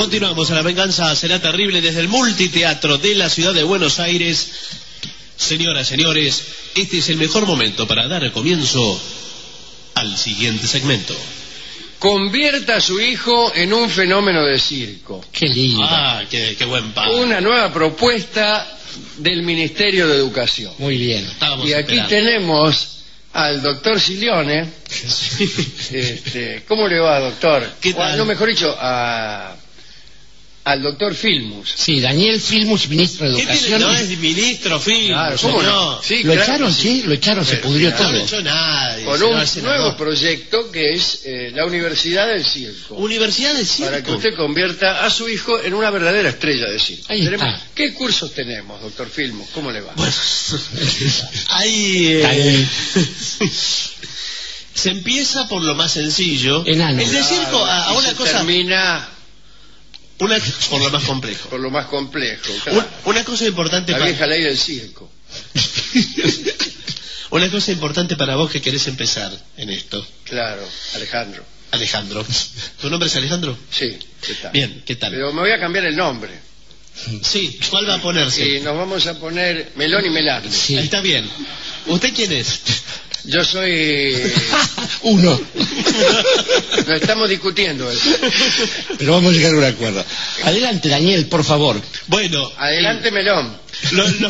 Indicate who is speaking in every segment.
Speaker 1: Continuamos, La venganza será terrible desde el multiteatro de la ciudad de Buenos Aires. Señoras, señores, este es el mejor momento para dar comienzo al siguiente segmento.
Speaker 2: Convierta a su hijo en un fenómeno de circo.
Speaker 3: Qué lindo.
Speaker 1: Ah, qué buen padre.
Speaker 2: Una nueva propuesta del Ministerio de Educación.
Speaker 3: Muy bien.
Speaker 1: Estábamos
Speaker 2: Y aquí
Speaker 1: esperando.
Speaker 2: tenemos al doctor Silione. ¿Cómo le va, doctor?
Speaker 1: ¿Qué tal?
Speaker 2: No, mejor dicho, al doctor Filmus.
Speaker 3: Sí, Daniel Filmus, ministro de
Speaker 1: ¿Qué tiene?
Speaker 3: Educación.
Speaker 1: No es ministro,
Speaker 2: Claro, ¿cómo no? Sí,
Speaker 3: ¿Lo
Speaker 2: claro
Speaker 3: echaron?
Speaker 2: que
Speaker 3: Sí, lo echaron, se pudrió
Speaker 1: No
Speaker 3: todo.
Speaker 1: lo echó nadie.
Speaker 2: Con
Speaker 1: señor
Speaker 2: un
Speaker 1: senador.
Speaker 2: nuevo proyecto que es la Universidad del Circo.
Speaker 1: Universidad de Circo.
Speaker 2: Para que usted convierta a su hijo en una verdadera estrella de circo.
Speaker 3: Ahí está.
Speaker 2: ¿Qué cursos tenemos, doctor Filmus? ¿Cómo le va?
Speaker 1: Bueno, ahí
Speaker 3: Ahí.
Speaker 1: se empieza por lo más sencillo.
Speaker 3: Enano.
Speaker 1: El de circo a
Speaker 2: Y
Speaker 1: una
Speaker 2: se
Speaker 1: cosa,
Speaker 2: termina
Speaker 1: por lo más complejo.
Speaker 2: por lo más complejo. Claro.
Speaker 1: Una cosa importante
Speaker 2: La
Speaker 1: para
Speaker 2: vieja ley del circo.
Speaker 1: una cosa importante para vos que querés empezar en esto,
Speaker 2: Claro, Alejandro.
Speaker 1: Alejandro. ¿Tu nombre es Alejandro?
Speaker 2: Sí, ¿qué tal?
Speaker 1: Bien, ¿qué tal?
Speaker 2: Pero me voy a cambiar el nombre.
Speaker 1: Sí, ¿cuál va a ponerse?
Speaker 2: Y nos vamos a poner Melón y Melarte.
Speaker 3: Sí.
Speaker 1: Ahí está bien. ¿Usted quién es?
Speaker 2: Yo soy...
Speaker 3: Uno.
Speaker 2: No estamos discutiendo eso.
Speaker 3: Pero vamos a llegar a un acuerdo. Adelante, Daniel, por favor.
Speaker 1: Bueno,
Speaker 2: Adelante, Melón.
Speaker 1: lo-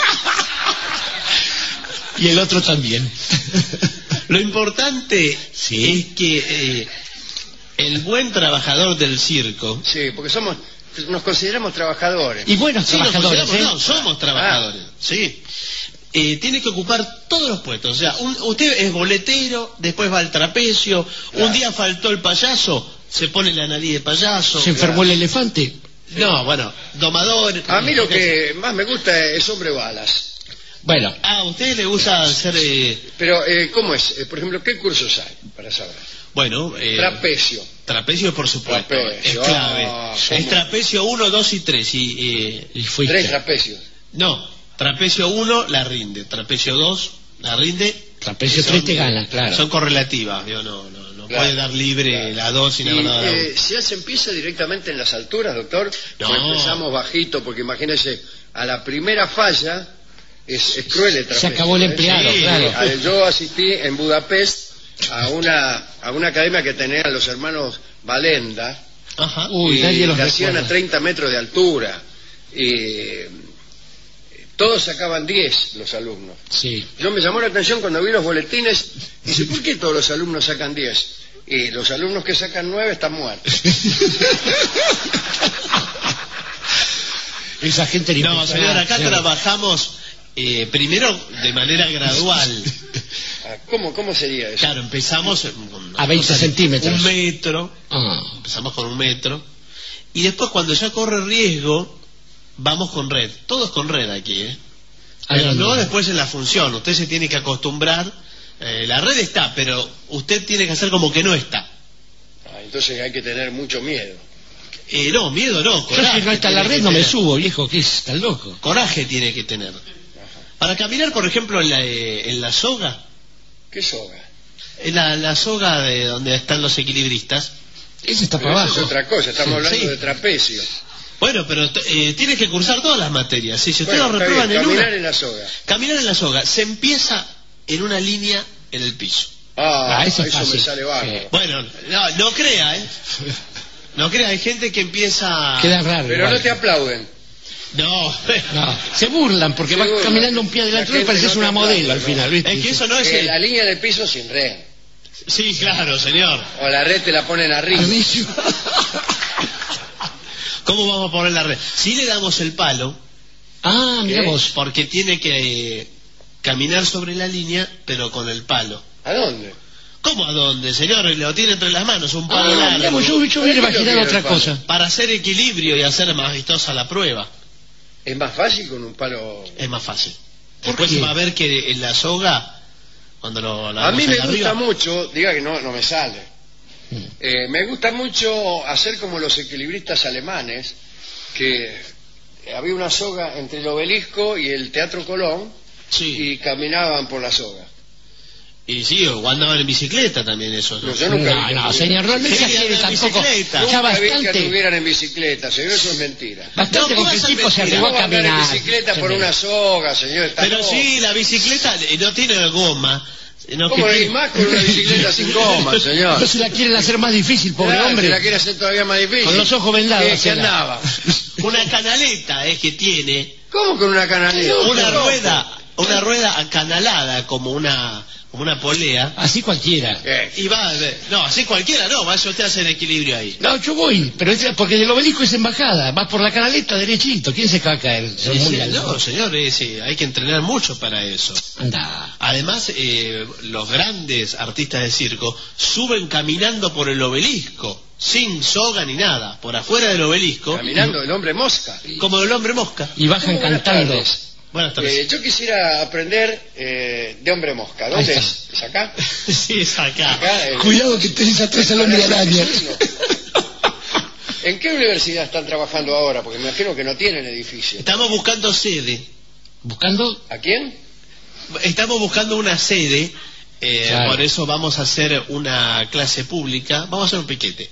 Speaker 3: Y el otro también.
Speaker 1: lo importante
Speaker 3: Sí.
Speaker 1: es que el buen trabajador del circo.
Speaker 2: Sí, porque nos consideramos trabajadores.
Speaker 3: Y buenos
Speaker 1: Sí, nos
Speaker 3: trabajadores,
Speaker 1: consideramos,
Speaker 3: ¿eh?
Speaker 1: no, somos trabajadores, sí. Tiene que ocupar todos los puestos. O sea, usted es boletero, después va al trapecio.
Speaker 2: Claro.
Speaker 1: Un día faltó el payaso, se pone la nariz de payaso.
Speaker 3: Se enfermó el elefante.
Speaker 1: No, bueno, domador.
Speaker 2: A mí lo que más me gusta es hombre balas.
Speaker 3: Bueno,
Speaker 1: Ah, ¿a usted le gusta hacer.
Speaker 2: Pero, ¿cómo es? Por ejemplo, ¿qué cursos hay para saber?
Speaker 1: Bueno,
Speaker 2: Trapecio.
Speaker 1: trapecio, por supuesto.
Speaker 2: Trapecio,
Speaker 1: Es clave.
Speaker 2: ¿cómo?
Speaker 1: Es trapecio 1, 2 y 3.
Speaker 3: y fuiste.
Speaker 2: 3 trapecios.
Speaker 1: No, trapecio 1 la rinde, trapecio 2 la rinde.
Speaker 3: Trapecio
Speaker 1: Son-
Speaker 3: 3 te gana, claro.
Speaker 1: Son correlativas, digo, no
Speaker 2: Claro,
Speaker 1: puede dar libre
Speaker 2: claro.
Speaker 1: la 2 y la
Speaker 2: Y,
Speaker 1: verdad.
Speaker 2: ¿se empieza directamente en las alturas, doctor?
Speaker 1: No.
Speaker 2: ¿O empezamos bajito? Porque imagínese, a la primera falla es cruel el trapecio.
Speaker 3: Se acabó el empleado,
Speaker 1: Sí,
Speaker 3: claro.
Speaker 2: Yo asistí en Budapest a una academia que tenían los hermanos Valenda.
Speaker 1: Ajá.
Speaker 3: Uy,
Speaker 2: y
Speaker 3: nadie los
Speaker 2: la hacían a
Speaker 3: recuerda.
Speaker 2: 30 metros de altura. Todos sacaban 10 los alumnos.
Speaker 3: Sí.
Speaker 2: Yo me llamó la atención cuando vi los boletines. Dice, ¿por qué todos los alumnos sacan 10? Y los alumnos que sacan 9 están muertos.
Speaker 3: Esa gente ni
Speaker 1: No,
Speaker 3: pensará,
Speaker 1: señor, acá
Speaker 3: claro.
Speaker 1: trabajamos primero de manera gradual.
Speaker 2: Ah, ¿Cómo sería eso?
Speaker 1: Claro, empezamos
Speaker 3: A 20 centímetros.
Speaker 1: 1 metro,
Speaker 3: Ah,
Speaker 1: empezamos con 1 metro, y después cuando ya corre riesgo, vamos con red. Todo es con red aquí, ¿eh? Pero no después en la función, usted se tiene que acostumbrar. La red está, pero usted tiene que hacer como que no está.
Speaker 2: Entonces hay que tener mucho miedo.
Speaker 1: No, miedo no,
Speaker 3: Yo
Speaker 1: coraje.
Speaker 3: si no está en la
Speaker 1: tiene
Speaker 3: red
Speaker 1: que
Speaker 3: no me
Speaker 1: tener.
Speaker 3: subo, viejo, que es tan loco.
Speaker 1: Coraje tiene que tener. Para caminar, por ejemplo, en la soga,
Speaker 2: ¿Qué soga?
Speaker 1: en la soga de donde están los equilibristas.
Speaker 3: Ese está
Speaker 2: Pero
Speaker 3: para
Speaker 2: eso es
Speaker 3: abajo.
Speaker 2: otra cosa, estamos hablando
Speaker 1: Sí.
Speaker 2: de trapecio.
Speaker 1: Bueno, pero tiene que cursar todas las materias. Sí, si usted
Speaker 2: Bueno,
Speaker 1: lo
Speaker 2: está
Speaker 1: reprueban
Speaker 2: bien,
Speaker 1: en
Speaker 2: caminar
Speaker 1: una,
Speaker 2: en la soga.
Speaker 1: caminar en la soga, se empieza en una línea en el piso.
Speaker 3: Eso es
Speaker 2: eso
Speaker 3: fácil.
Speaker 2: me sale bárbaro.
Speaker 3: Sí.
Speaker 1: Bueno, no crea, ¿eh? No crea, hay gente que empieza...
Speaker 3: Queda raro.
Speaker 2: Pero
Speaker 3: igual.
Speaker 2: no te aplauden.
Speaker 1: No,
Speaker 3: No, se burlan porque
Speaker 2: Se
Speaker 3: vas
Speaker 2: burlan.
Speaker 3: caminando un pie adelante
Speaker 2: La
Speaker 3: y pareces
Speaker 2: gente no
Speaker 3: una
Speaker 2: te
Speaker 3: modelo
Speaker 2: aplaude,
Speaker 3: al
Speaker 2: no.
Speaker 3: final, ¿viste?
Speaker 1: es que eso no es...
Speaker 2: La línea del piso sin red.
Speaker 1: Sí, claro, señor.
Speaker 2: O la red te la ponen arriba.
Speaker 1: ¿Cómo vamos a poner la red? Si le damos el palo,
Speaker 3: Ah, mira
Speaker 2: ¿Qué?
Speaker 3: vos.
Speaker 1: porque tiene que caminar sobre la línea, pero con el palo.
Speaker 2: ¿A dónde?
Speaker 1: ¿Cómo a dónde, señor? Lo tiene entre las manos, un palo
Speaker 3: Ah,
Speaker 1: largo.
Speaker 3: mira vos, yo hubiera
Speaker 2: ¿Para qué lo
Speaker 3: imaginado
Speaker 2: quiere
Speaker 3: otra
Speaker 2: el palo?
Speaker 3: cosa.
Speaker 1: Para hacer equilibrio y hacer más vistosa la prueba.
Speaker 2: Es más fácil con un palo.
Speaker 1: Es más fácil.
Speaker 3: ¿Por
Speaker 1: Después
Speaker 3: qué?
Speaker 1: va a ver que en la soga, cuando
Speaker 2: A mí me
Speaker 1: arriba,
Speaker 2: gusta mucho, diga que no me sale. Me gusta mucho hacer como los equilibristas alemanes, que había una soga entre el obelisco y el Teatro Colón
Speaker 1: Sí.
Speaker 2: y caminaban por la soga.
Speaker 1: Y sí, o andaban en bicicleta también esos.
Speaker 2: No, yo nunca vi
Speaker 3: No, señor, no
Speaker 1: Sí,
Speaker 3: exagere
Speaker 1: en
Speaker 3: tampoco.
Speaker 1: bicicleta.
Speaker 3: Ya
Speaker 2: Nunca vi que
Speaker 3: bastante,
Speaker 2: anduvieran en bicicleta, señor, eso es mentira.
Speaker 3: bastante
Speaker 1: No,
Speaker 3: con que el
Speaker 1: ¿cómo
Speaker 3: tipo
Speaker 1: vas
Speaker 3: se
Speaker 1: a
Speaker 3: arriesgó a
Speaker 2: ¿Cómo andar en
Speaker 3: caminar.
Speaker 2: bicicleta por
Speaker 3: señor.
Speaker 2: una soga, señor? Está
Speaker 1: Pero
Speaker 2: loco.
Speaker 1: sí, la bicicleta no tiene goma. Sino
Speaker 2: ¿Cómo
Speaker 1: que
Speaker 2: le
Speaker 1: tiene-
Speaker 2: más con una bicicleta sin goma, señor?
Speaker 3: No se la quieren hacer más difícil, pobre
Speaker 2: Claro,
Speaker 3: hombre.
Speaker 2: se la quiere hacer todavía más difícil.
Speaker 3: Con los ojos vendados,
Speaker 2: ¿Qué
Speaker 3: hacela.
Speaker 2: andaba?
Speaker 1: Una canaleta es que tiene
Speaker 2: ¿Cómo con una canaleta?
Speaker 1: una rueda acanalada como una polea.
Speaker 3: Así cualquiera.
Speaker 1: Y va, no, así cualquiera no, vaya usted a hacer equilibrio ahí.
Speaker 3: No, yo voy, pero porque el obelisco es embajada, vas por la canaleta derechito, ¿quién se va a caer? Son
Speaker 1: Sí,
Speaker 3: muy
Speaker 1: sí,
Speaker 3: altos.
Speaker 1: no, señor, sí, hay que entrenar mucho para eso.
Speaker 3: Anda.
Speaker 1: Además, los grandes artistas de circo suben caminando por el obelisco, sin soga ni nada, por afuera del obelisco,
Speaker 2: Caminando el hombre mosca.
Speaker 1: como el hombre mosca.
Speaker 3: Y bajan
Speaker 2: Buenas
Speaker 3: cantando.
Speaker 2: tardes.
Speaker 1: Buenas tardes.
Speaker 2: Yo quisiera aprender de hombre mosca. ¿Dónde
Speaker 3: Ahí
Speaker 2: es? ¿Es acá?
Speaker 1: Sí, es acá.
Speaker 2: Acá,
Speaker 3: Cuidado que tenés atrás al hombre araña.
Speaker 2: ¿En qué universidad están trabajando ahora? Porque me imagino que no tienen edificio.
Speaker 1: Estamos buscando sede.
Speaker 3: ¿Buscando?
Speaker 2: ¿A quién?
Speaker 1: Estamos buscando una sede,
Speaker 3: Claro.
Speaker 1: por eso vamos a hacer una clase pública, vamos a hacer un piquete,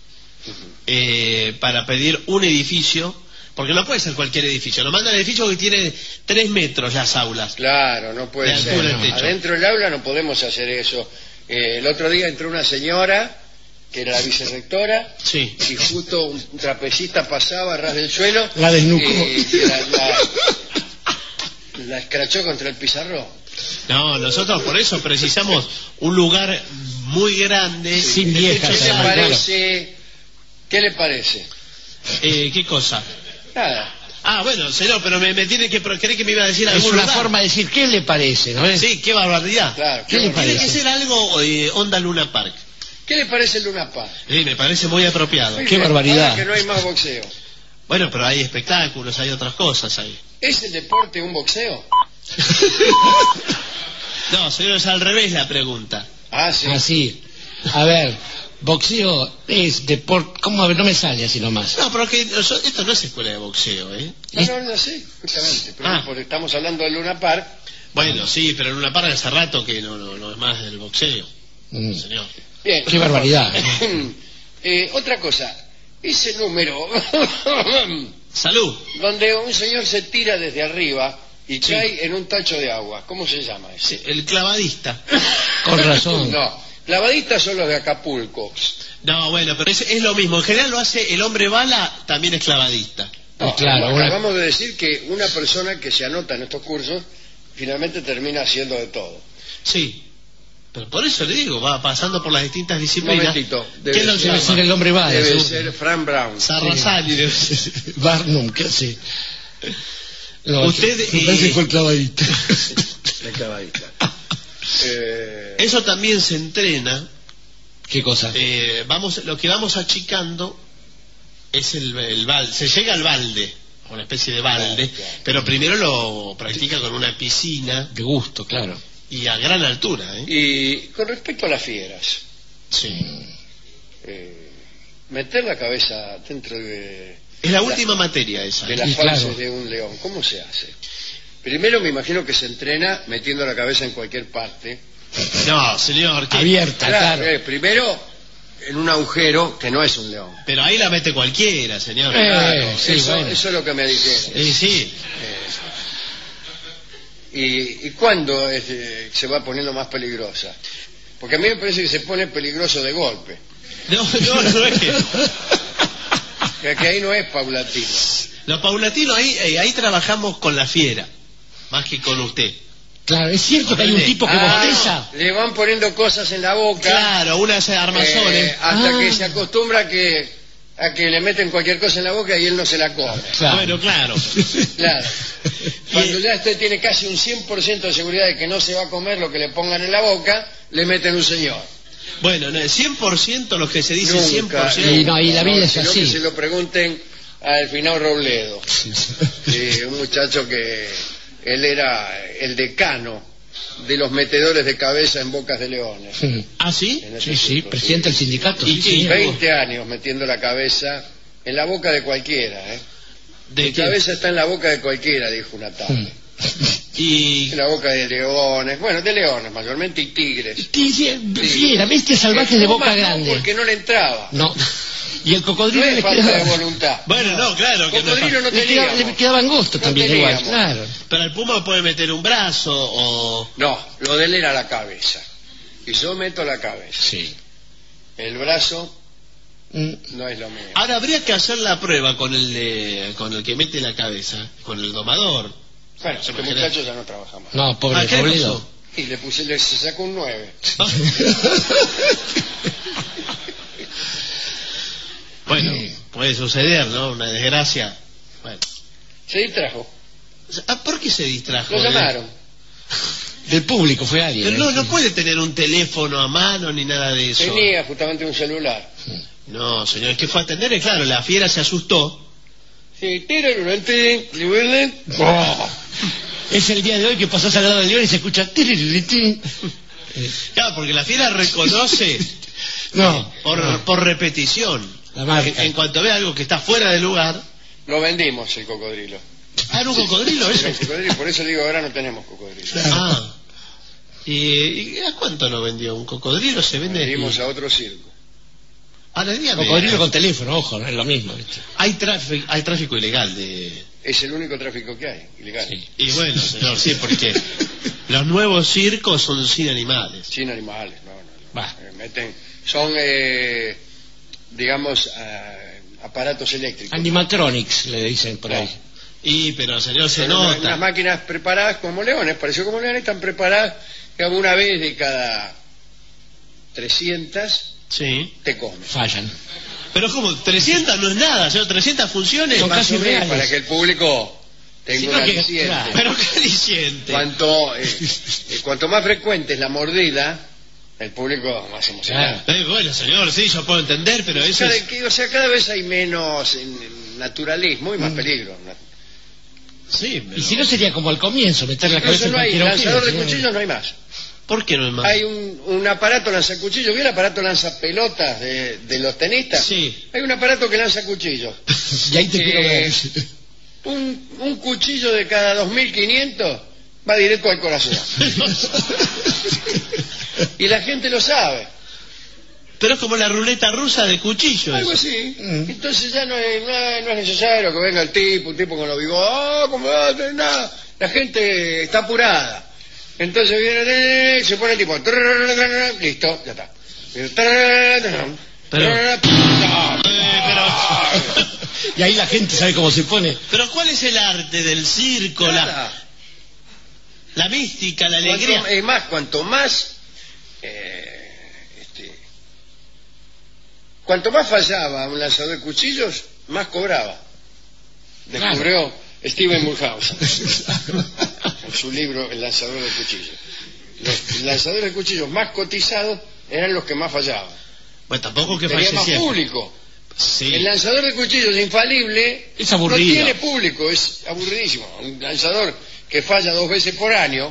Speaker 1: para pedir un edificio, porque no puede ser cualquier edificio, nos mandan el edificio que tiene 3 metros las aulas.
Speaker 2: Claro, no puede
Speaker 1: De
Speaker 2: ser.
Speaker 1: altura el techo.
Speaker 2: Adentro del aula no podemos hacer eso. El otro día entró una señora, que era la vicerrectora,
Speaker 1: Sí.
Speaker 2: y justo un trapecista pasaba a ras del suelo.
Speaker 3: La desnucó.
Speaker 2: Y la escrachó contra el pizarrón.
Speaker 1: No, nosotros por eso precisamos un lugar muy grande.
Speaker 3: Sin
Speaker 1: de
Speaker 3: viejas,
Speaker 1: techo
Speaker 2: ¿Qué le
Speaker 3: claro.
Speaker 1: alto.
Speaker 2: parece? ¿Qué le parece?
Speaker 1: ¿Qué cosa?
Speaker 2: Nada.
Speaker 1: Ah, bueno, señor, pero me tiene que creer que me iba a decir
Speaker 3: Es
Speaker 1: algún
Speaker 3: una
Speaker 1: lugar.
Speaker 3: forma de decir, ¿qué le parece? ¿No es?
Speaker 1: Sí, qué barbaridad.
Speaker 2: Claro.
Speaker 3: ¿Qué le
Speaker 1: Tiene
Speaker 3: parece?
Speaker 1: que ser algo onda Luna Park.
Speaker 2: ¿Qué le parece el Luna Park?
Speaker 1: Sí, me parece muy apropiado.
Speaker 3: Qué barbaridad.
Speaker 2: Ahora que no hay más boxeo.
Speaker 1: Bueno, pero hay espectáculos, hay otras cosas ahí.
Speaker 2: ¿Es el deporte un boxeo?
Speaker 1: No, señor, es al revés la pregunta.
Speaker 2: Ah, sí.
Speaker 3: Así. A ver, boxeo es deporte. ¿Cómo? A ver, no me sale así nomás.
Speaker 1: No, pero que esto no es escuela de boxeo, ¿eh?
Speaker 2: No sé, justamente. Pero
Speaker 1: Ah.
Speaker 2: porque estamos hablando del Luna Park.
Speaker 1: Bueno, sí, pero en una parra hace rato que no es más del boxeo,
Speaker 3: Mm.
Speaker 1: señor.
Speaker 2: Bien.
Speaker 3: Qué barbaridad.
Speaker 2: Otra cosa. Ese número
Speaker 1: Salud.
Speaker 2: donde un señor se tira desde arriba y cae en un tacho de agua. ¿Cómo se llama ese?
Speaker 1: El clavadista.
Speaker 3: Con razón.
Speaker 2: No, clavadistas son los de Acapulco.
Speaker 1: No, bueno, pero es lo mismo. En general lo hace el hombre bala, también es clavadista.
Speaker 3: Pues claro, una-
Speaker 2: Acabamos de decir que una persona que se anota en estos cursos finalmente termina haciendo de todo.
Speaker 1: Sí. Pero por eso le digo, va pasando por las distintas
Speaker 2: Un
Speaker 1: disciplinas.
Speaker 2: momentito.
Speaker 1: ¿Qué lo
Speaker 3: Debe ser
Speaker 1: llama?
Speaker 3: el hombre bala.
Speaker 2: Debe
Speaker 3: seguro.
Speaker 2: ser Frank Brown.
Speaker 1: Sarrazani. debe ser.
Speaker 3: Barnum, ¿qué hace? No,
Speaker 1: Usted,
Speaker 3: me parece que fue el clavadito.
Speaker 2: El clavadista.
Speaker 1: Eso también se entrena.
Speaker 3: ¿Qué cosa?
Speaker 1: Lo que vamos achicando es el balde. Se llega al balde, una especie de balde,
Speaker 2: Claro.
Speaker 1: pero primero lo practica con una piscina
Speaker 3: De gusto, claro.
Speaker 1: y a gran altura, ¿eh?
Speaker 2: Y con respecto a las fieras,
Speaker 1: Sí.
Speaker 2: meter la cabeza dentro de
Speaker 1: Es la última materia esa.
Speaker 2: las
Speaker 3: Y
Speaker 2: fauces
Speaker 3: claro.
Speaker 2: de un león, ¿cómo se hace? Primero me imagino que se entrena metiendo la cabeza en cualquier parte.
Speaker 1: No, señor, ¿qué?
Speaker 3: Abierta, claro.
Speaker 2: Primero en un agujero que no es un león.
Speaker 1: Pero ahí la mete cualquiera, señor.
Speaker 2: Claro,
Speaker 3: sí,
Speaker 2: eso,
Speaker 3: bueno.
Speaker 2: eso es lo que me dijeron.
Speaker 1: Sí.
Speaker 2: ¿Y cuándo se va poniendo más peligrosa? Porque a mí me parece que se pone peligroso de golpe.
Speaker 1: No es.
Speaker 2: Que ahí no es paulatino.
Speaker 1: Lo paulatino, ahí trabajamos con la fiera, más que con usted.
Speaker 3: Claro, es cierto que hay un tipo que bosteza.
Speaker 2: Le van poniendo cosas en la boca.
Speaker 1: Claro, unas armazones.
Speaker 2: Hasta
Speaker 3: Ah.
Speaker 2: que se acostumbra a que le meten cualquier cosa en la boca y él no se la come.
Speaker 3: Claro.
Speaker 1: Bueno, claro.
Speaker 2: Claro. Cuando ya usted tiene casi un 100% de seguridad de que no se va a comer lo que le pongan en la boca, le meten un señor.
Speaker 1: Bueno, no, el 100% lo que se dice
Speaker 2: Nunca,
Speaker 1: 100%.
Speaker 3: Y no, y la vida es
Speaker 2: sino
Speaker 3: así.
Speaker 2: que se lo pregunten a Delfinao Robledo. Un muchacho que él era el decano de los metedores de cabeza en bocas de leones.
Speaker 1: ¿Ah, sí?
Speaker 2: En ese
Speaker 3: Sí,
Speaker 2: tiempo,
Speaker 3: presidente del sindicato.
Speaker 1: ¿Y
Speaker 3: sí,
Speaker 1: qué?
Speaker 3: señor.
Speaker 2: 20 años metiendo la cabeza en la boca de cualquiera.
Speaker 1: ¿De
Speaker 2: Mi
Speaker 1: qué?
Speaker 2: cabeza está en la boca de cualquiera, dijo una tarde.
Speaker 1: Y
Speaker 2: La boca de leones, bueno, de leones mayormente y tigres.
Speaker 3: Fiera, bestias salvajes de boca grande.
Speaker 2: Porque no le entraba.
Speaker 3: No. Y el
Speaker 2: No
Speaker 3: cocodrilo
Speaker 2: es
Speaker 3: le
Speaker 2: falta de
Speaker 3: quedaba,
Speaker 2: voluntad.
Speaker 1: bueno, no, claro que no.
Speaker 2: Cocodrilo no teníamos.
Speaker 3: le quedaba angosto
Speaker 2: No
Speaker 3: también
Speaker 2: teníamos.
Speaker 3: igual, claro.
Speaker 1: Pero el puma puede meter un brazo o...
Speaker 2: No, lo de él era la cabeza. Y yo meto la cabeza.
Speaker 3: Sí.
Speaker 2: El brazo
Speaker 3: Mm.
Speaker 2: no es lo mío.
Speaker 1: Ahora habría que hacer la prueba con con el que mete la cabeza, con el domador.
Speaker 2: Bueno, este muchacho ya no trabaja más.
Speaker 3: No, pobre
Speaker 1: ¿A qué le
Speaker 3: Robledo.
Speaker 1: pasó?
Speaker 2: Y le sacó un 9.
Speaker 1: Bueno, puede suceder, ¿no? Una desgracia. Bueno.
Speaker 2: Se distrajo.
Speaker 1: ¿Por qué se distrajo?
Speaker 2: Lo llamaron.
Speaker 3: Del público fue alguien.
Speaker 1: Pero no puede tener un teléfono a mano ni nada de eso.
Speaker 2: Tenía justamente un celular.
Speaker 1: No, señor, es que fue a atender y claro, la fiera se asustó.
Speaker 2: Sí, tira durante, ¿le
Speaker 3: Oh. Es el día de hoy que pasó Salgado de León y se escucha...
Speaker 1: Claro, porque la fiera reconoce
Speaker 3: No,
Speaker 1: por repetición.
Speaker 3: La marca.
Speaker 1: En cuanto ve algo que está fuera de lugar.
Speaker 2: Lo vendimos el cocodrilo.
Speaker 1: Ah, ¿era un cocodrilo
Speaker 2: Era
Speaker 1: eso?
Speaker 2: un cocodrilo, por eso digo, ahora no tenemos cocodrilo.
Speaker 1: Ah. ¿Y a cuánto lo vendió? ¿Un cocodrilo se vende?
Speaker 2: Vendimos a otro circo.
Speaker 1: Ahora dígame.
Speaker 3: cocodrilo con teléfono, ojo, no es lo mismo. ¿viste?
Speaker 1: Hay tráfico ilegal de...
Speaker 2: Es el único tráfico que hay, ilegal.
Speaker 3: Sí.
Speaker 1: Y bueno, señor, sí, porque los nuevos circos son sin animales.
Speaker 2: Sin animales, no.
Speaker 3: Va.
Speaker 2: Son, digamos, aparatos eléctricos.
Speaker 3: Animatronics, le dicen por ahí.
Speaker 1: Pero señor, se
Speaker 2: Son
Speaker 1: nota.
Speaker 2: unas máquinas preparadas como leones, pareció como leones, están preparadas que una vez de cada 300
Speaker 1: Sí.
Speaker 2: te comen.
Speaker 3: Fallan.
Speaker 1: Pero como 300 no es nada, señor, 300 funciones.
Speaker 3: Son
Speaker 2: Más
Speaker 3: casi
Speaker 2: o menos
Speaker 3: reales.
Speaker 2: para que el público tenga
Speaker 3: Sí,
Speaker 2: un
Speaker 3: no, que-
Speaker 2: aliciente.
Speaker 3: claro.
Speaker 1: Pero qué aliciente.
Speaker 2: Cuanto más frecuente es la mordida, el público más emocionado.
Speaker 1: Bueno, señor, sí, yo puedo entender, pero eso es...
Speaker 2: O sea, cada vez hay menos naturalismo y más peligro.
Speaker 1: Sí, pero...
Speaker 3: Y si no sería como al comienzo, meter la cabeza
Speaker 2: Incluso
Speaker 3: en
Speaker 2: no hay
Speaker 3: cualquier agujero,
Speaker 2: lanzador de
Speaker 3: señor.
Speaker 2: cuchillos, no hay más.
Speaker 1: ¿Por qué no es más?
Speaker 2: Hay un aparato lanzacuchillos. ¿Vio el aparato lanzapelotas de los tenistas?
Speaker 1: Sí.
Speaker 2: Hay un aparato que lanza cuchillos.
Speaker 3: Y ahí te quiero ver.
Speaker 2: Un cuchillo de cada 2.500 va directo al corazón. Y la gente lo sabe.
Speaker 1: Pero es como la ruleta rusa de cuchillos.
Speaker 2: Algo así. Entonces ya no es necesario que venga un tipo con los bigotes. ¿Cómo va? Nada. La gente está apurada. Entonces viene, se pone el tipo. Listo, ya está.
Speaker 3: Y ahí la gente sabe cómo se pone.
Speaker 1: Pero ¿cuál es el arte del circo?
Speaker 2: Nada.
Speaker 1: La mística, la alegría.
Speaker 2: Es más, cuanto más fallaba un lanzador de cuchillos, más cobraba. Descubrió Steven Mulhouse en su libro El lanzador de cuchillos. Los lanzadores de cuchillos más cotizados eran los que más fallaban.
Speaker 1: Pues tampoco que
Speaker 2: Tenía más
Speaker 1: fallecía.
Speaker 2: público.
Speaker 1: Sí.
Speaker 2: El lanzador de cuchillos infalible
Speaker 3: Es aburrido.
Speaker 2: no tiene público, es aburridísimo. Un lanzador que falla 2 veces por año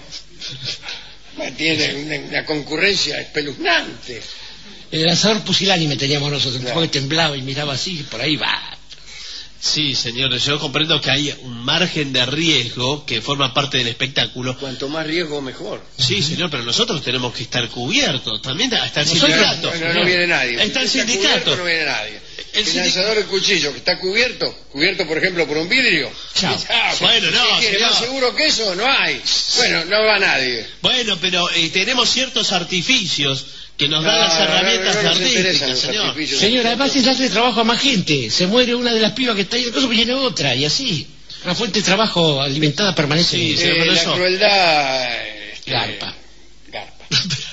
Speaker 2: tiene una concurrencia espeluznante.
Speaker 3: El lanzador pusilánime teníamos nosotros, un
Speaker 2: Claro.
Speaker 3: tipo que temblaba y miraba así, por ahí va.
Speaker 1: Sí, señores, yo comprendo que hay un margen de riesgo que forma parte del espectáculo.
Speaker 2: Cuanto más riesgo, mejor.
Speaker 1: Sí, señor, pero nosotros tenemos que estar cubiertos. También está el
Speaker 3: Nosotros-
Speaker 1: sindicato.
Speaker 2: No viene nadie.
Speaker 1: Está el
Speaker 2: Si
Speaker 1: sindicato.
Speaker 2: cubierto, no viene nadie.
Speaker 1: El
Speaker 2: El lanzador de cuchillo que está cubierto por ejemplo por un vidrio.
Speaker 3: Chao.
Speaker 1: Bueno, no,
Speaker 2: ¿Qué quiere?
Speaker 1: señor.
Speaker 2: Más seguro que eso no hay. Bueno, no va nadie.
Speaker 1: Bueno, pero tenemos ciertos artificios que nos dan las herramientas
Speaker 2: no nos interesan
Speaker 1: artísticas,
Speaker 2: los
Speaker 1: señor.
Speaker 2: artificios.
Speaker 3: Señor, además es darle trabajo a más gente. Se muere una de las pibas que está ahí, entonces viene otra, y así. Una fuente de trabajo alimentada permanece.
Speaker 1: Sí, sí. pero
Speaker 2: La
Speaker 1: eso-
Speaker 2: crueldad
Speaker 3: Garpa.
Speaker 2: garpa.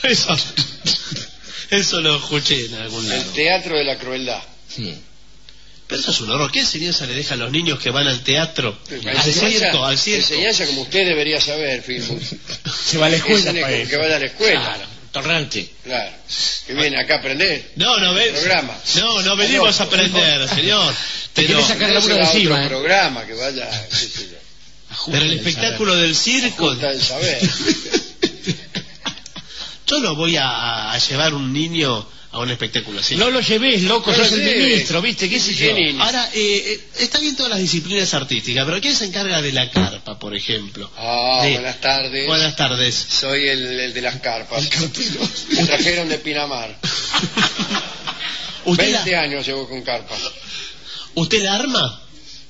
Speaker 1: Eso lo escuché en algún
Speaker 2: El
Speaker 1: lado.
Speaker 2: teatro de la crueldad.
Speaker 3: Sí.
Speaker 1: Pero eso es un horror. ¿Qué enseñanza le deja a los niños que van al teatro?
Speaker 2: La
Speaker 1: Al circo.
Speaker 2: enseñanza como usted debería saber, Filmus.
Speaker 3: Se va a la escuela.
Speaker 2: Es
Speaker 3: para
Speaker 2: como
Speaker 3: eso.
Speaker 2: que vaya a la escuela.
Speaker 3: Claro, torrante.
Speaker 2: Claro. Que viene acá a aprender.
Speaker 1: No
Speaker 2: Programa.
Speaker 1: No venimos a aprender, señor.
Speaker 3: Te
Speaker 1: Pero,
Speaker 3: querés sacar la
Speaker 2: Se
Speaker 3: laburo de
Speaker 2: va a otro
Speaker 3: encima.
Speaker 2: programa que vaya. qué sé yo.
Speaker 1: pero el espectáculo del circo...
Speaker 2: Justa el saber.
Speaker 1: Yo no voy a llevar un niño a un espectáculo así.
Speaker 3: No lo lleves, loco,
Speaker 2: No
Speaker 3: sos
Speaker 2: lo
Speaker 3: el
Speaker 2: lleves.
Speaker 3: ministro, ¿viste? ¿Qué sé yo?
Speaker 2: Bien.
Speaker 1: Ahora, está bien todas las disciplinas artísticas, pero ¿quién se encarga de la carpa, por ejemplo?
Speaker 2: Buenas tardes.
Speaker 1: Buenas tardes.
Speaker 2: Soy el de las carpas.
Speaker 3: El carpero.
Speaker 2: Me trajeron de Pinamar.
Speaker 1: ¿Usted
Speaker 2: 20
Speaker 1: la,
Speaker 2: años llevo con carpa.
Speaker 1: ¿Usted la arma?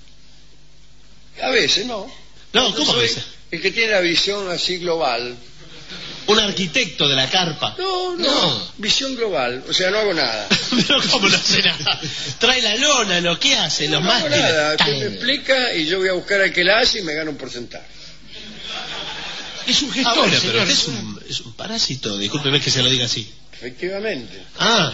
Speaker 2: A veces no.
Speaker 1: No, ¿cómo
Speaker 2: Soy
Speaker 1: que es?
Speaker 2: el que tiene la visión así global.
Speaker 1: Un arquitecto de la carpa.
Speaker 2: No. Visión global. O sea, no hago nada.
Speaker 1: Pero ¿cómo no hace nada? Trae la lona, lo que hace, los
Speaker 2: No hago
Speaker 1: mástiles.
Speaker 2: nada. Usted me explica y yo voy a buscar al que la hace y me gano un porcentaje.
Speaker 3: Es un
Speaker 1: Ah,
Speaker 3: gestor,
Speaker 1: bueno,
Speaker 3: señor.
Speaker 1: pero usted es un parásito, discúlpeme que se lo diga así.
Speaker 2: Efectivamente.
Speaker 1: Ah.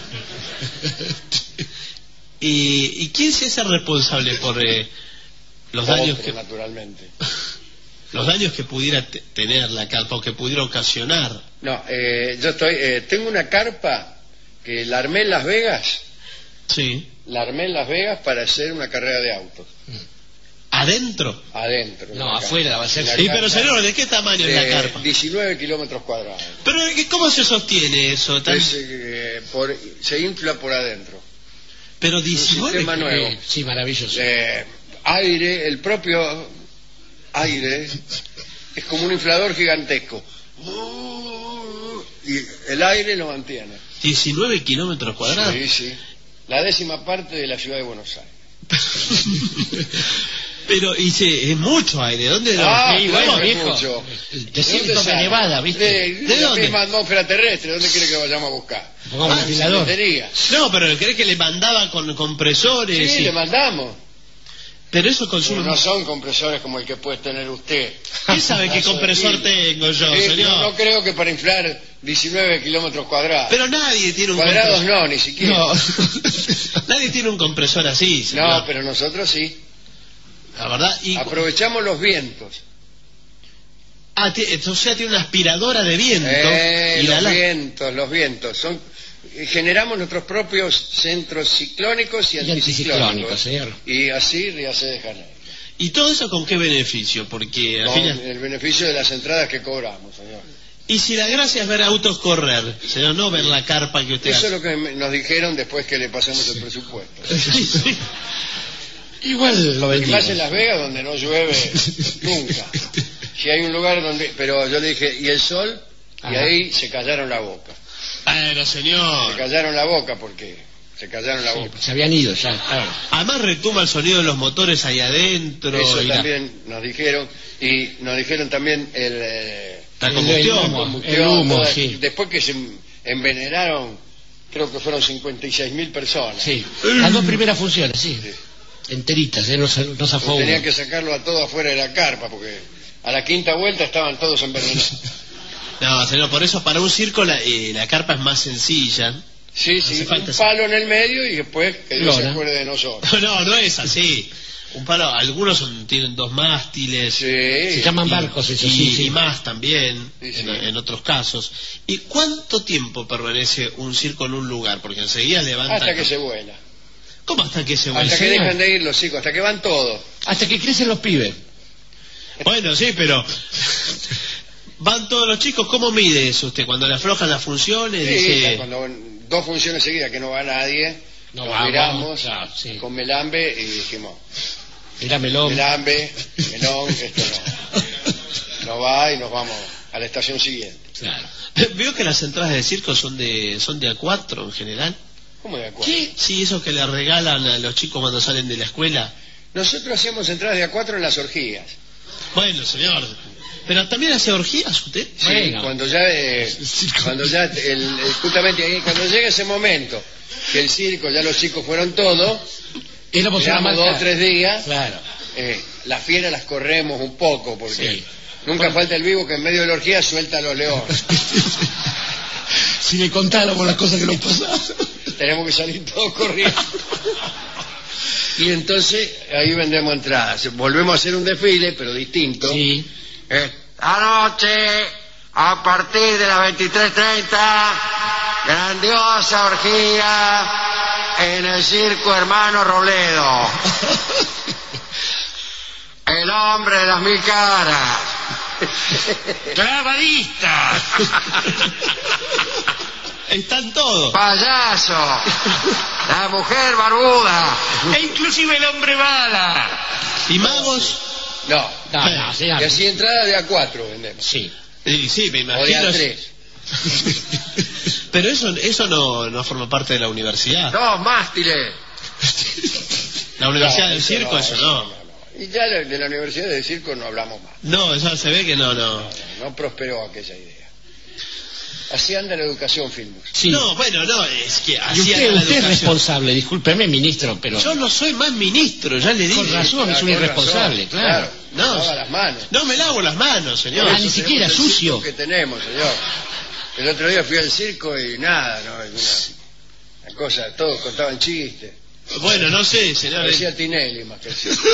Speaker 1: ¿Y quién se hace responsable por los daños
Speaker 2: Otro, naturalmente.
Speaker 1: los daños que pudiera tener la carpa o que pudiera ocasionar?
Speaker 2: No, yo tengo una carpa que la armé en Las Vegas.
Speaker 1: Sí.
Speaker 2: La armé en Las Vegas para hacer una carrera de autos.
Speaker 1: ¿Adentro?
Speaker 2: Adentro.
Speaker 3: No,
Speaker 2: una
Speaker 3: afuera
Speaker 2: carpa.
Speaker 3: va a ser.
Speaker 2: Una
Speaker 1: Sí, pero
Speaker 2: carpa
Speaker 1: señor, ¿de qué tamaño es la
Speaker 2: de
Speaker 1: carpa?
Speaker 2: 19 kilómetros cuadrados.
Speaker 1: Pero ¿cómo se sostiene eso?
Speaker 2: Se infla por adentro.
Speaker 1: Pero
Speaker 2: Un
Speaker 1: 19
Speaker 2: sistema nuevo.
Speaker 3: Sí, maravilloso.
Speaker 2: Aire, el propio aire es como un inflador gigantesco. Y el aire lo mantiene.
Speaker 1: 19 kilómetros cuadrados.
Speaker 2: Sí, sí. La 10ª parte de la ciudad de Buenos Aires.
Speaker 1: Pero es mucho aire. ¿Dónde lo
Speaker 3: sí,
Speaker 2: claro,
Speaker 3: bueno,
Speaker 2: es
Speaker 3: viejo.
Speaker 2: mucho.
Speaker 3: El
Speaker 2: ¿De
Speaker 3: desierto
Speaker 2: dónde
Speaker 3: de
Speaker 2: sale?
Speaker 3: Nevada, ¿viste?
Speaker 2: De la
Speaker 1: dónde?
Speaker 2: misma atmósfera terrestre. ¿Dónde quiere que vayamos a buscar?
Speaker 3: Pongamos un ventilador.
Speaker 2: Secretaría.
Speaker 1: No, pero ¿cree que le mandaba con compresores?
Speaker 2: Sí, le mandamos.
Speaker 1: Pero eso consume
Speaker 2: No son compresores como el que puede tener usted.
Speaker 1: ¿Quién sabe qué
Speaker 2: Vaso de
Speaker 1: compresor
Speaker 2: pila.
Speaker 1: tengo yo,
Speaker 2: Sí,
Speaker 1: señor?
Speaker 2: no creo que para inflar 19 kilómetros cuadrados.
Speaker 1: Pero nadie tiene un
Speaker 2: Cuadrados
Speaker 1: compresor.
Speaker 2: no, ni siquiera.
Speaker 1: No. Nadie tiene un compresor así, señor.
Speaker 2: No, pero nosotros sí.
Speaker 1: La verdad.
Speaker 2: Aprovechamos los vientos.
Speaker 1: O sea, tiene una aspiradora de viento.
Speaker 2: Los vientos. Generamos nuestros propios centros ciclónicos y
Speaker 3: Y anticiclónicos,
Speaker 2: anticiclónicos.
Speaker 3: señor.
Speaker 2: Y así Ríase de Janeiro.
Speaker 1: ¿Y todo eso con qué beneficio? Porque al
Speaker 2: Con
Speaker 1: final...
Speaker 2: el beneficio de las entradas que cobramos, señor.
Speaker 1: Y si la gracia es ver autos correr, señor, no ver la carpa que usted
Speaker 2: Eso es
Speaker 1: hace.
Speaker 2: lo que nos dijeron después que le pasamos el presupuesto.
Speaker 3: Igual lo
Speaker 2: Y
Speaker 3: vendimos.
Speaker 2: más en Las Vegas donde no llueve nunca. Si hay un lugar donde... Pero yo le dije, ¿y el sol? Y
Speaker 3: Ajá.
Speaker 2: ahí se callaron la boca.
Speaker 1: Bueno,
Speaker 2: Se
Speaker 1: señor.
Speaker 2: callaron la boca porque... Se callaron la
Speaker 3: Sí,
Speaker 2: boca.
Speaker 3: se habían ido ya, claro.
Speaker 1: Además retumba el sonido de los motores ahí adentro.
Speaker 2: Eso
Speaker 1: y la
Speaker 2: también nos dijeron. Y nos dijeron también
Speaker 1: la combustión.
Speaker 3: El humo,
Speaker 2: toda-
Speaker 3: sí.
Speaker 2: Después que se envenenaron, creo que fueron 56.000 personas.
Speaker 3: Sí. Las 2 primeras funciones, sí. Enteritas, no zafó
Speaker 2: Tenían
Speaker 3: uno.
Speaker 2: que sacarlo a todo afuera de la carpa porque a la 5ª vuelta estaban todos envenenados.
Speaker 1: No, señor, por eso para un circo la carpa es más sencilla.
Speaker 2: Sí,
Speaker 1: Hace
Speaker 2: sí,
Speaker 1: falta
Speaker 2: un palo en el medio y después que Dios se
Speaker 3: Lona.
Speaker 2: acuerde de nosotros.
Speaker 1: No, no es así. Un palo, algunos tienen 2 mástiles.
Speaker 2: Sí,
Speaker 3: Se llaman barcos, eso sí, sí.
Speaker 1: Y más también,
Speaker 2: Sí, sí.
Speaker 1: en otros casos. ¿Y cuánto tiempo permanece un circo en un lugar? Porque enseguida levanta...
Speaker 2: hasta que se vuela.
Speaker 1: ¿Cómo hasta que se vuelve?
Speaker 2: Hasta que
Speaker 3: señor.
Speaker 2: dejan de ir los chicos, hasta que van todos.
Speaker 3: Hasta que crecen los pibes.
Speaker 1: Bueno, sí, pero... Van todos los chicos, ¿cómo mide eso usted? Cuando le aflojan las funciones,
Speaker 2: Sí,
Speaker 1: dice...
Speaker 2: cuando 2 funciones seguidas que no va nadie,
Speaker 3: No
Speaker 2: nos
Speaker 3: vamos,
Speaker 2: miramos
Speaker 3: claro, sí.
Speaker 2: con Melambe y dijimos,
Speaker 3: Era melón.
Speaker 2: Melambe, Melón, esto no va y nos vamos a la estación siguiente.
Speaker 3: Claro.
Speaker 1: Veo que las entradas de circo son de A4 en general.
Speaker 2: ¿Cómo de acuerdo?
Speaker 3: ¿Qué?
Speaker 1: Sí, eso que le regalan a los chicos cuando salen de la escuela.
Speaker 2: Nosotros hacíamos entradas de A4 en las orgías.
Speaker 1: Bueno, señor. ¿Pero también hace orgías usted?
Speaker 2: Sí,
Speaker 3: Bueno.
Speaker 2: cuando ya, justamente ahí, cuando llega ese momento, que el circo, ya los chicos fueron todos,
Speaker 3: Éramos una
Speaker 2: llevamos
Speaker 3: marca.
Speaker 2: 2 o 3 días,
Speaker 3: Claro.
Speaker 2: las fieras las corremos un poco, porque
Speaker 3: Sí.
Speaker 2: nunca falta el vivo que en medio de la orgía suelta a los leones.
Speaker 3: Si le contáramos las cosas que nos pasaban.
Speaker 2: Tenemos que salir todos corriendo. Y entonces ahí vendemos entradas. Volvemos a hacer un desfile, pero distinto.
Speaker 3: Sí.
Speaker 2: Anoche, a partir de las 23:30, grandiosa orgía en el circo Hermano Robledo. El hombre de las 1000 caras.
Speaker 3: ¡Clavadista!
Speaker 1: Están todos.
Speaker 2: ¡Payaso! ¡La mujer barbuda!
Speaker 3: E inclusive el hombre bala.
Speaker 1: ¿Y magos?
Speaker 2: No.
Speaker 3: No, señor.
Speaker 2: Y así entrada de A4 vendemos.
Speaker 3: Sí.
Speaker 1: Sí, me
Speaker 2: O de
Speaker 1: imagino.
Speaker 2: A3.
Speaker 1: Pero eso no forma parte de la universidad.
Speaker 2: ¡Dos mástiles!
Speaker 1: La universidad
Speaker 2: No,
Speaker 1: del circo, eso no.
Speaker 2: Y ya de la universidad del circo no hablamos más.
Speaker 1: No, ya se ve que no.
Speaker 2: No prosperó aquella idea. Así anda la educación, Filmus.
Speaker 3: Sí.
Speaker 1: No, bueno, no, es que
Speaker 3: Y
Speaker 1: así
Speaker 3: usted,
Speaker 1: anda la
Speaker 3: usted es
Speaker 1: educación.
Speaker 3: responsable, discúlpeme, ministro, pero
Speaker 1: Yo no soy más ministro, ya le dije.
Speaker 3: con razón es un
Speaker 2: Con
Speaker 3: irresponsable,
Speaker 2: razón,
Speaker 3: claro.
Speaker 1: No,
Speaker 2: lava las manos.
Speaker 1: No me lavo las manos, señor.
Speaker 3: Ah, ni siquiera
Speaker 2: Tenemos el
Speaker 3: sucio.
Speaker 2: circo que tenemos, señor. El otro día fui al circo y nada, ¿no? Una cosa, todos contaban chistes.
Speaker 1: Bueno, no sé, señor.
Speaker 2: Parecía Tinelli más que el circo.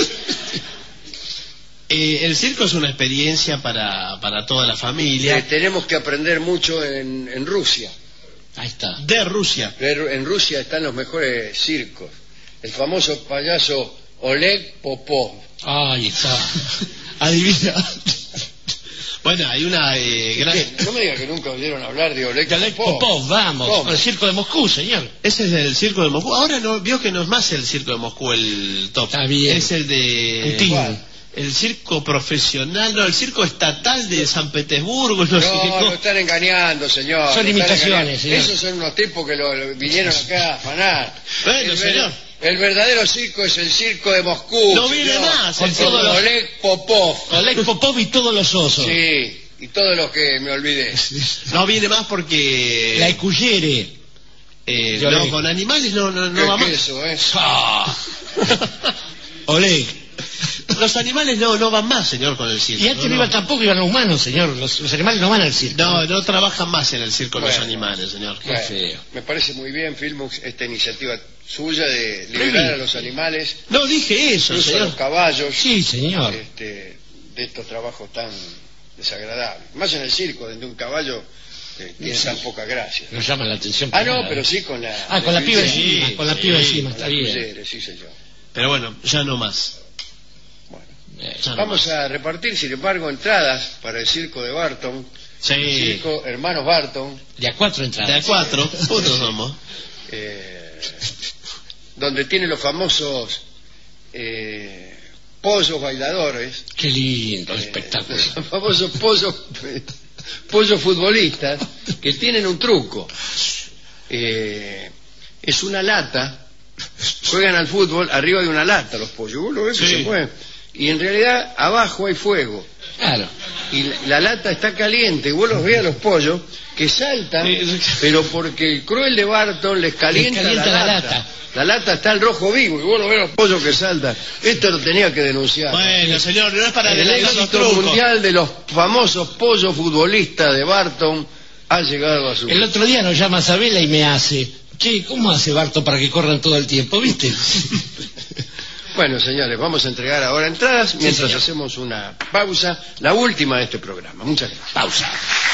Speaker 1: El circo es una experiencia para toda la familia.
Speaker 2: Tenemos que aprender mucho en Rusia.
Speaker 3: Ahí está.
Speaker 1: De Rusia.
Speaker 2: En Rusia están los mejores circos. El famoso payaso Oleg Popov.
Speaker 3: Ahí está. Adivina.
Speaker 1: Bueno, hay una gran...
Speaker 2: No me diga que nunca oyeron hablar de Oleg
Speaker 3: Oleg
Speaker 2: Popov.
Speaker 3: Popov, vamos.
Speaker 2: ¿Cómo?
Speaker 3: El circo de Moscú, señor.
Speaker 1: Ese es el circo de Moscú. Ahora no vio que no es más el circo de Moscú el top.
Speaker 3: Está bien.
Speaker 1: Es el de...
Speaker 3: Putin.
Speaker 2: ¿Cuál?
Speaker 1: El circo profesional, no, el circo estatal de San Petersburgo, no sé qué
Speaker 2: No, lo
Speaker 1: cosa.
Speaker 2: están engañando, señor.
Speaker 3: Son
Speaker 2: Lo están
Speaker 3: imitaciones,
Speaker 2: engañando.
Speaker 3: señor.
Speaker 2: Esos son unos tipos que lo vinieron acá a afanar.
Speaker 1: Bueno, señor.
Speaker 2: El verdadero circo es el circo de Moscú.
Speaker 1: No viene
Speaker 2: señor.
Speaker 1: más,
Speaker 3: con
Speaker 1: el
Speaker 3: todos
Speaker 1: circo-
Speaker 3: los-
Speaker 2: Oleg Popov.
Speaker 3: Oleg Popov y todos los osos.
Speaker 2: Sí, y todos los que me olvidé.
Speaker 1: No viene más porque...
Speaker 3: La Ecuyere.
Speaker 1: no,
Speaker 3: Oleg.
Speaker 1: con animales no
Speaker 2: ¿Qué
Speaker 1: va más.
Speaker 2: queso, eh?
Speaker 3: Ah. Oleg.
Speaker 1: Los animales no van más, señor, con el circo.
Speaker 3: Y antes no
Speaker 1: no.
Speaker 3: iban tampoco, iban los humanos, señor. Los animales no van al circo.
Speaker 1: No trabajan más en el circo los
Speaker 2: Bueno.
Speaker 1: animales, señor.
Speaker 3: Qué feo.
Speaker 2: Me parece muy bien, Filmux, esta iniciativa suya de liberar
Speaker 3: Prohibido.
Speaker 2: a los animales,
Speaker 1: No dije eso,
Speaker 2: incluso a
Speaker 1: señor.
Speaker 2: los caballos,
Speaker 3: Sí, señor.
Speaker 2: de estos trabajos tan desagradables. Más en el circo, donde un caballo tiene tan poca gracia.
Speaker 3: Nos llama la atención.
Speaker 2: Ah,
Speaker 3: para
Speaker 2: no,
Speaker 3: nada.
Speaker 2: pero sí con la...
Speaker 3: Ah, con la piba
Speaker 2: Sí,
Speaker 3: encima. Con la
Speaker 1: sí,
Speaker 3: piba
Speaker 1: sí,
Speaker 3: encima,
Speaker 2: con
Speaker 3: está
Speaker 2: la
Speaker 3: bien.
Speaker 2: cuyere, sí, señor.
Speaker 1: Pero bueno, ya no más.
Speaker 2: Bueno,
Speaker 1: Ya no
Speaker 2: vamos
Speaker 1: más.
Speaker 2: a repartir, sin embargo, entradas para el circo de Barton,
Speaker 1: Sí.
Speaker 2: circo Hermanos Barton,
Speaker 3: De a 4
Speaker 1: De
Speaker 3: entradas.
Speaker 1: a 4, putos somos.
Speaker 2: donde tiene los famosos pollos bailadores,
Speaker 3: Qué lindo espectáculo.
Speaker 2: los famosos pollos futbolistas, que tienen un truco. Es una lata, juegan al fútbol arriba de una lata los pollos, vos lo ves que
Speaker 1: Sí.
Speaker 2: se mueven, y en realidad abajo hay fuego,
Speaker 3: Claro.
Speaker 2: y la lata está caliente, y vos los ves a los pollos que saltan, pero porque el cruel de Barton les calienta,
Speaker 3: Les calienta
Speaker 2: la
Speaker 3: la
Speaker 2: lata.
Speaker 3: lata.
Speaker 2: La lata está al rojo vivo, y vos los ves a los pollos que saltan. Esto lo tenía que denunciar.
Speaker 1: Bueno, señor, no es para
Speaker 2: El
Speaker 1: adelantar los
Speaker 2: éxito
Speaker 1: trucos.
Speaker 2: mundial de los famosos pollos futbolistas de Barton ha llegado a su...
Speaker 3: El otro día nos llama Sabela y me hace, che, ¿cómo hace Barto para que corran todo el tiempo? ¿Viste?
Speaker 2: Bueno, señores, vamos a entregar ahora entradas mientras
Speaker 3: señor.
Speaker 2: hacemos una pausa, la última de este programa. Muchas gracias.
Speaker 3: Pausa.